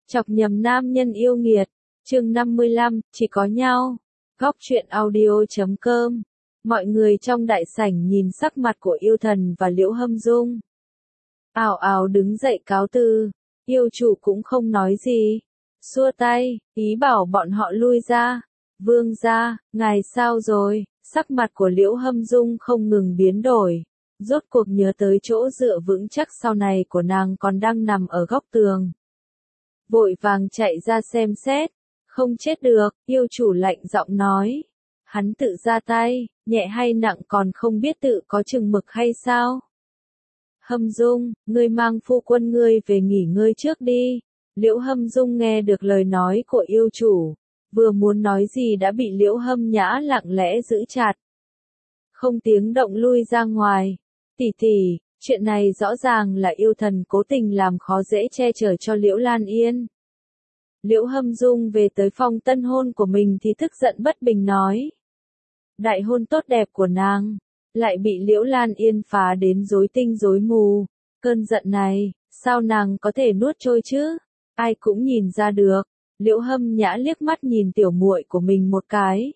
Chọc nhầm nam nhân yêu nghiệt, chương 55, chỉ có nhau. Góc truyện audio.com. Mọi người trong đại sảnh nhìn sắc mặt của Yêu Thần và Liễu Hâm Dung. Ào ào đứng dậy cáo từ, yêu chủ cũng không nói gì. Xua tay, ý bảo bọn họ lui ra. Vương gia, ngài sao rồi? Sắc mặt của Liễu Hâm Dung không ngừng biến đổi. Rốt cuộc nhớ tới chỗ dựa vững chắc sau này của nàng còn đang nằm ở góc tường. Vội vàng chạy ra xem xét. Không chết được, yêu chủ lạnh giọng nói. Hắn tự ra tay, nhẹ hay nặng còn không biết tự có chừng mực hay sao? Hâm Dung, ngươi mang phu quân ngươi về nghỉ ngơi trước đi. Liễu Hâm Dung nghe được lời nói của yêu chủ. Vừa muốn nói gì đã bị Liễu Hâm Nhã lặng lẽ giữ chặt. Không tiếng động lui ra ngoài. Tỷ tỷ, chuyện này rõ ràng là yêu thần cố tình làm khó dễ che chở cho Liễu Lan Yên. Liễu Hâm Dung về tới phòng tân hôn của mình thì tức giận bất bình nói. Đại hôn tốt đẹp của nàng, lại bị Liễu Lan Yên phá đến rối tinh rối mù. Cơn giận này, sao nàng có thể nuốt trôi chứ? Ai cũng nhìn ra được. Liễu Hâm Nhã liếc mắt nhìn tiểu muội của mình một cái.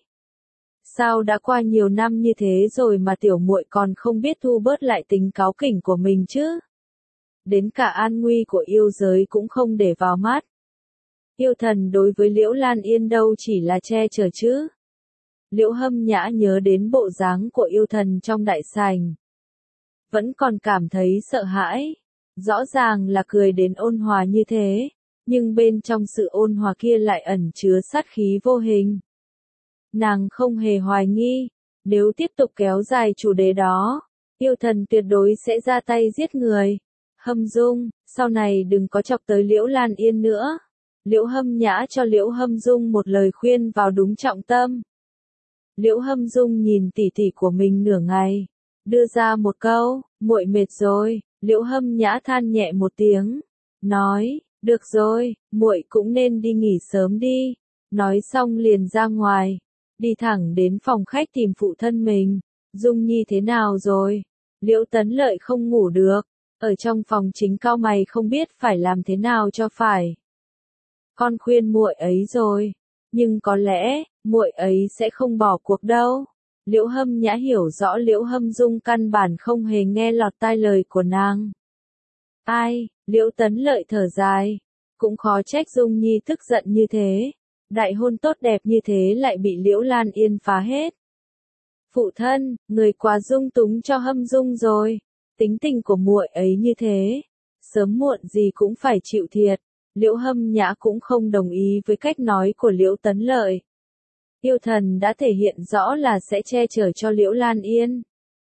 Sao đã qua nhiều năm như thế rồi mà tiểu muội còn không biết thu bớt lại tính cáu kỉnh của mình chứ? Đến cả an nguy của yêu giới cũng không để vào mắt. Yêu thần đối với Liễu Lan Yên đâu chỉ là che chở chứ. Liễu Hâm Nhã nhớ đến bộ dáng của yêu thần trong đại sảnh. Vẫn còn cảm thấy sợ hãi. Rõ ràng là cười đến ôn hòa như thế, nhưng bên trong sự ôn hòa kia lại ẩn chứa sát khí vô hình. Nàng không hề hoài nghi, nếu tiếp tục kéo dài chủ đề đó, yêu thần tuyệt đối sẽ ra tay giết người. Hâm Dung, sau này đừng có chọc tới Liễu Lan Yên nữa. Liễu Hâm Nhã cho Liễu Hâm Dung một lời khuyên vào đúng trọng tâm. Liễu Hâm Dung nhìn tỉ tỉ của mình nửa ngày, đưa ra một câu, muội mệt rồi. Liễu Hâm Nhã than nhẹ một tiếng, nói, được rồi, muội cũng nên đi nghỉ sớm đi. Nói xong liền ra ngoài, đi thẳng đến phòng khách tìm phụ thân mình. Dung Nhi thế nào rồi? Liễu Tấn Lợi không ngủ được, ở trong phòng chính cau mày không biết phải làm thế nào cho phải. Con khuyên muội ấy rồi, nhưng có lẽ muội ấy sẽ không bỏ cuộc đâu. Liễu Hâm Nhã hiểu rõ Liễu Hâm Dung căn bản không hề nghe lọt tai lời của nàng. Ai, Liễu Tấn Lợi thở dài, cũng khó trách Dung Nhi tức giận như thế. Đại hôn tốt đẹp như thế lại bị Liễu Lan Yên phá hết. Phụ thân, người quá dung túng cho Hâm Dung rồi. Tính tình của muội ấy như thế, sớm muộn gì cũng phải chịu thiệt. Liễu Hâm Nhã cũng không đồng ý với cách nói của Liễu Tấn Lợi. Yêu thần đã thể hiện rõ là sẽ che chở cho Liễu Lan Yên.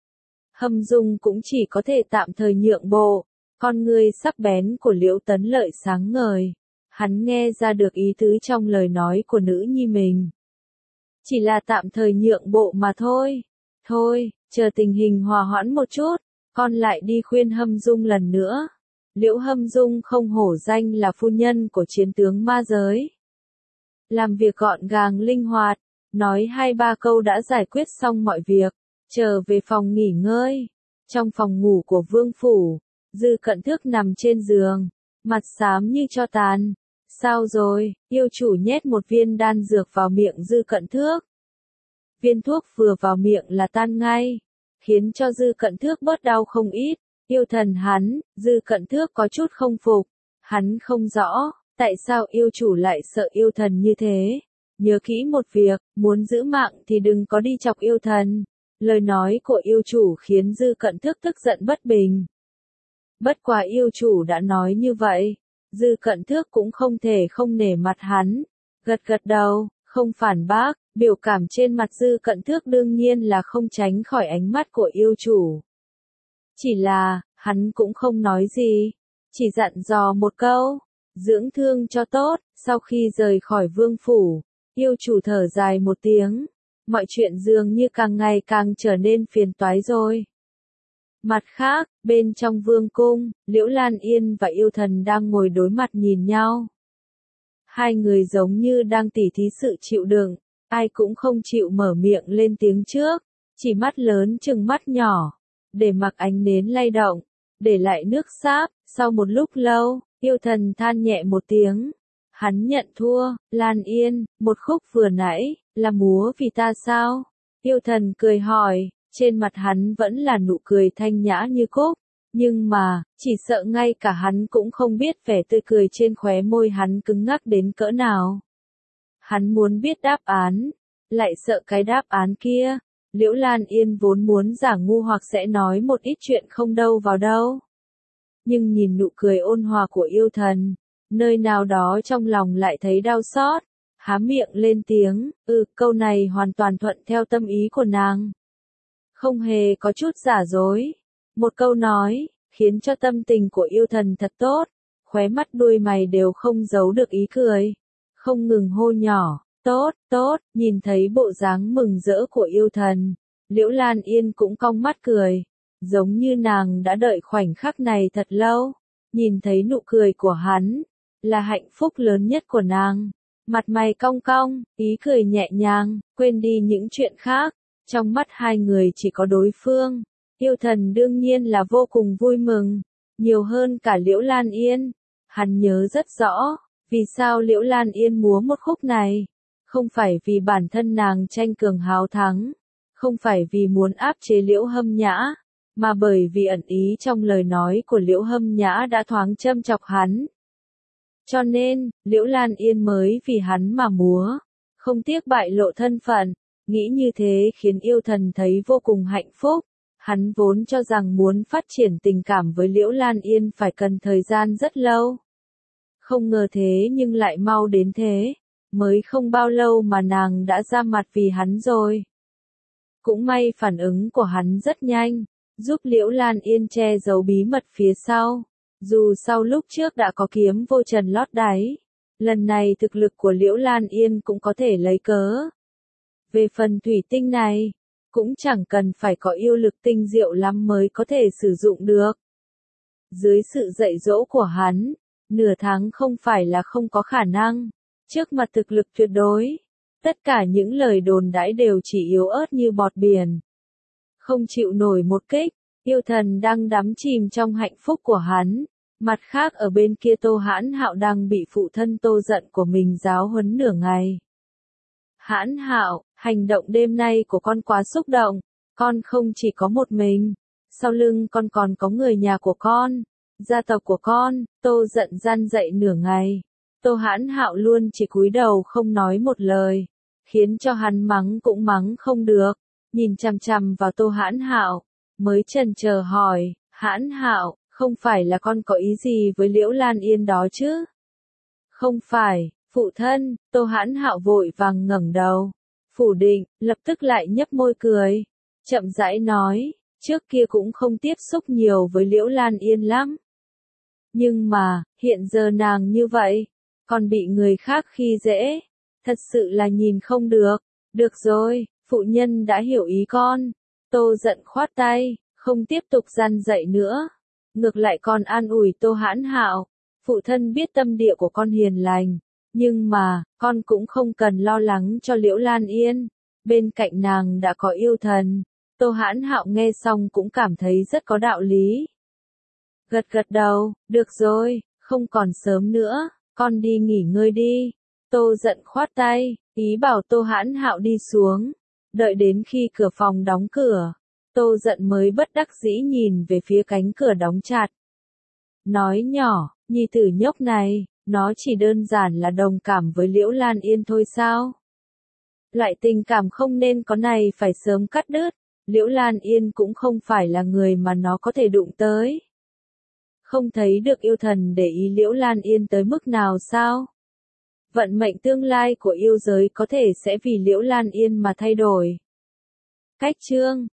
Hâm Dung cũng chỉ có thể tạm thời nhượng bộ. Con ngươi sắc bén của Liễu Tấn Lợi sáng ngời. Hắn nghe ra được ý tứ trong lời nói của nữ nhi mình. Chỉ là tạm thời nhượng bộ mà thôi. Thôi, chờ tình hình hòa hoãn một chút, con lại đi khuyên Hâm Dung lần nữa. Liễu Hâm Dung không hổ danh là phu nhân của chiến tướng ma giới. Làm việc gọn gàng linh hoạt, nói 2-3 câu đã giải quyết xong mọi việc, trở về phòng nghỉ ngơi. Trong phòng ngủ của vương phủ, Dư Cận Thước nằm trên giường, mặt xám như tro tàn. Sao rồi? Yêu chủ nhét một viên đan dược vào miệng Dư Cận Thước. Viên thuốc vừa vào miệng là tan ngay, khiến cho Dư Cận Thước bớt đau không ít. Yêu thần hắn, Dư Cận Thước có chút không phục. Hắn không rõ, tại sao yêu chủ lại sợ yêu thần như thế. Nhớ kỹ một việc, muốn giữ mạng thì đừng có đi chọc yêu thần. Lời nói của yêu chủ khiến Dư Cận Thước tức giận bất bình. Bất quá yêu chủ đã nói như vậy, Dư Cận Thước cũng không thể không nể mặt hắn. Gật gật đầu, không phản bác, biểu cảm trên mặt Dư Cận Thước đương nhiên là không tránh khỏi ánh mắt của yêu chủ. Chỉ là, hắn cũng không nói gì, chỉ dặn dò một câu, dưỡng thương cho tốt. Sau khi rời khỏi vương phủ, yêu chủ thở dài một tiếng, mọi chuyện dường như càng ngày càng trở nên phiền toái rồi. Mặt khác, bên trong vương cung, Liễu Lan Yên và yêu thần đang ngồi đối mặt nhìn nhau. Hai người giống như đang tỉ thí sự chịu đựng, ai cũng không chịu mở miệng lên tiếng trước, chỉ mắt lớn chừng mắt nhỏ, để mặc ánh nến lay động, để lại nước sáp. Sau một lúc lâu, yêu thần than nhẹ một tiếng, Hắn nhận thua, Lan Yên, một khúc vừa nãy, là múa vì ta sao? Yêu thần cười hỏi, trên mặt hắn vẫn là nụ cười thanh nhã như cúc, nhưng mà, chỉ sợ ngay cả hắn cũng không biết vẻ tươi cười trên khóe môi hắn cứng ngắc đến cỡ nào. Hắn muốn biết đáp án, lại sợ cái đáp án kia. Liễu Lan Yên vốn muốn giả ngu hoặc sẽ nói một ít chuyện không đâu vào đâu. Nhưng nhìn nụ cười ôn hòa của yêu thần, nơi nào đó trong lòng lại thấy đau xót, há miệng lên tiếng, câu này hoàn toàn thuận theo tâm ý của nàng. Không hề có chút giả dối. Một câu nói, khiến cho tâm tình của yêu thần thật tốt, khóe mắt đuôi mày đều không giấu được ý cười, không ngừng hô nhỏ, tốt, tốt, nhìn thấy bộ dáng mừng rỡ của yêu thần, Liễu Lan Yên cũng cong mắt cười, giống như nàng đã đợi khoảnh khắc này thật lâu, nhìn thấy nụ cười của hắn, là hạnh phúc lớn nhất của nàng, mặt mày cong cong, ý cười nhẹ nhàng, quên đi những chuyện khác, trong mắt hai người chỉ có đối phương. Yêu thần đương nhiên là vô cùng vui mừng, nhiều hơn cả Liễu Lan Yên. Hắn nhớ rất rõ, vì sao Liễu Lan Yên múa một khúc này. Không phải vì bản thân nàng tranh cường háo thắng, không phải vì muốn áp chế Liễu Hâm Nhã, mà bởi vì ẩn ý trong lời nói của Liễu Hâm Nhã đã thoáng châm chọc hắn. Cho nên, Liễu Lan Yên mới vì hắn mà múa, không tiếc bại lộ thân phận, nghĩ như thế khiến yêu thần thấy vô cùng hạnh phúc. Hắn vốn cho rằng muốn phát triển tình cảm với Liễu Lan Yên phải cần thời gian rất lâu. Không ngờ thế nhưng lại mau đến thế, mới không bao lâu mà nàng đã ra mặt vì hắn rồi. Cũng may phản ứng của hắn rất nhanh, giúp Liễu Lan Yên che giấu bí mật phía sau. Dù sau lúc trước đã có kiếm vô trần lót đáy, lần này thực lực của Liễu Lan Yên cũng có thể lấy cớ. Về phần thủy tinh này, cũng chẳng cần phải có yêu lực tinh diệu lắm mới có thể sử dụng được. Dưới sự dạy dỗ của hắn, nửa tháng không phải là không có khả năng. Trước mặt thực lực tuyệt đối, tất cả những lời đồn đãi đều chỉ yếu ớt như bọt biển. Không chịu nổi một kích, yêu thần đang đắm chìm trong hạnh phúc của hắn. Mặt khác ở bên kia Tô Hãn Hạo đang bị phụ thân Tô giận của mình giáo huấn nửa ngày. Hãn Hạo, hành động đêm nay của con quá xúc động, con không chỉ có một mình, sau lưng con còn có người nhà của con, gia tộc của con. Tô giận gian dậy nửa ngày, Tô Hãn Hạo luôn chỉ cúi đầu không nói một lời, khiến cho hắn mắng cũng mắng không được, nhìn chằm chằm vào Tô Hãn Hạo, mới chần chờ hỏi, Hãn Hạo, không phải là con có ý gì với Liễu Lan Yên đó chứ? Không phải. Phụ thân. Tô Hãn Hạo vội vàng ngẩng đầu, phủ định, lập tức lại nhếch môi cười, chậm rãi nói, trước kia cũng không tiếp xúc nhiều với Liễu Lan Yên lắm. Nhưng mà, hiện giờ nàng như vậy, còn bị người khác khi dễ, thật sự là nhìn không được. Được rồi, phụ nhân đã hiểu ý con. Tô giận khoát tay, không tiếp tục gian dạy nữa. Ngược lại còn an ủi Tô Hãn Hạo, phụ thân biết tâm địa của con hiền lành. Nhưng mà, con cũng không cần lo lắng cho Liễu Lan Yên, bên cạnh nàng đã có yêu thần. Tô Hãn Hạo nghe xong cũng cảm thấy rất có đạo lý. Gật gật đầu, được rồi, không còn sớm nữa, con đi nghỉ ngơi đi. Tô giận khoát tay, ý bảo Tô Hãn Hạo đi xuống. Đợi đến khi cửa phòng đóng cửa, Tô giận mới bất đắc dĩ nhìn về phía cánh cửa đóng chặt. Nói nhỏ, nhi tử nhóc này, nó chỉ đơn giản là đồng cảm với Liễu Lan Yên thôi sao? Loại tình cảm không nên có này phải sớm cắt đứt, Liễu Lan Yên cũng không phải là người mà nó có thể đụng tới. Không thấy được yêu thần để ý Liễu Lan Yên tới mức nào sao? Vận mệnh tương lai của yêu giới có thể sẽ vì Liễu Lan Yên mà thay đổi. Cách chương